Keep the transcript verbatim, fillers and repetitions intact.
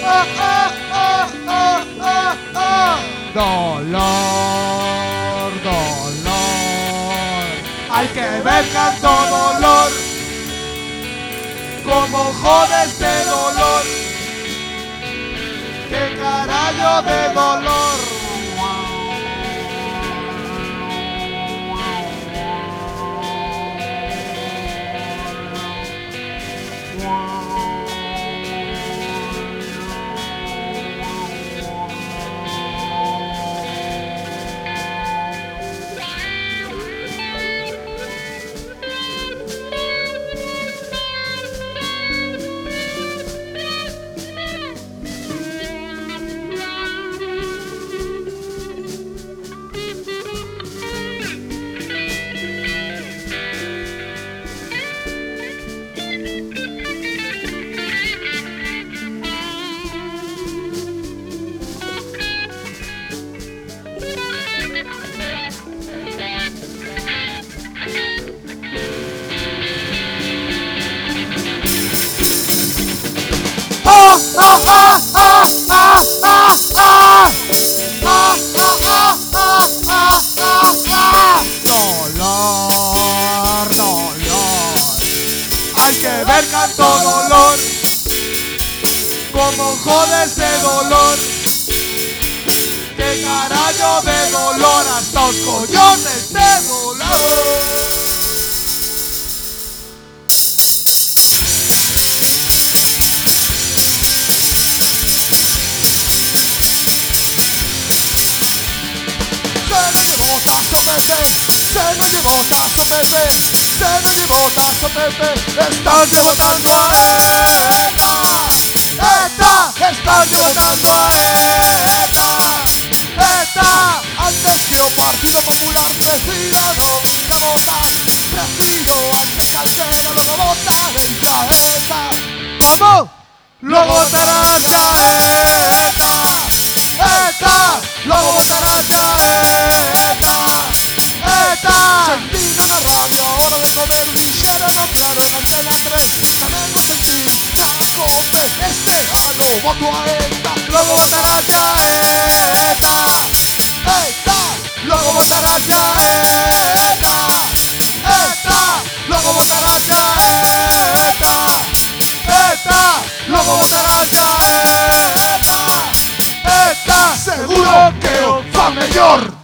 ah, ah, ah, ah, ah, ah. Dolor, dolor. Hay que ver canto dolor. Como jode este dolor. Qué carallo de dolor. Dolor, dolor. Hay que ver canto dolor. Como jode ese dolor. Qué carallo de dolor. Hasta los cojones de dolor. Se nos llevó Tazo Pepe, se nos llevó Tazo Pepe, estás devotando a ETA, ETA, estás devotando a ETA, ETA. Antes que un partido popular, prefiero no ir a votar, prefiero antes que altero luego votar esta ETA. ¿Cómo? Luego votarás ya ETA, ETA, luego votarás ya ETA. Sentí la radio, ahora de comer, dijeron no claro en Antena tres. Ya vengo a sentir la cope, este ano voto a ETA. Luego votarás ya ETA, ETA. Luego votarás ya ETA, ETA. Luego votarás ya ETA, ETA. Luego votarás ya ETA, ETA. Seguro que os va mejor.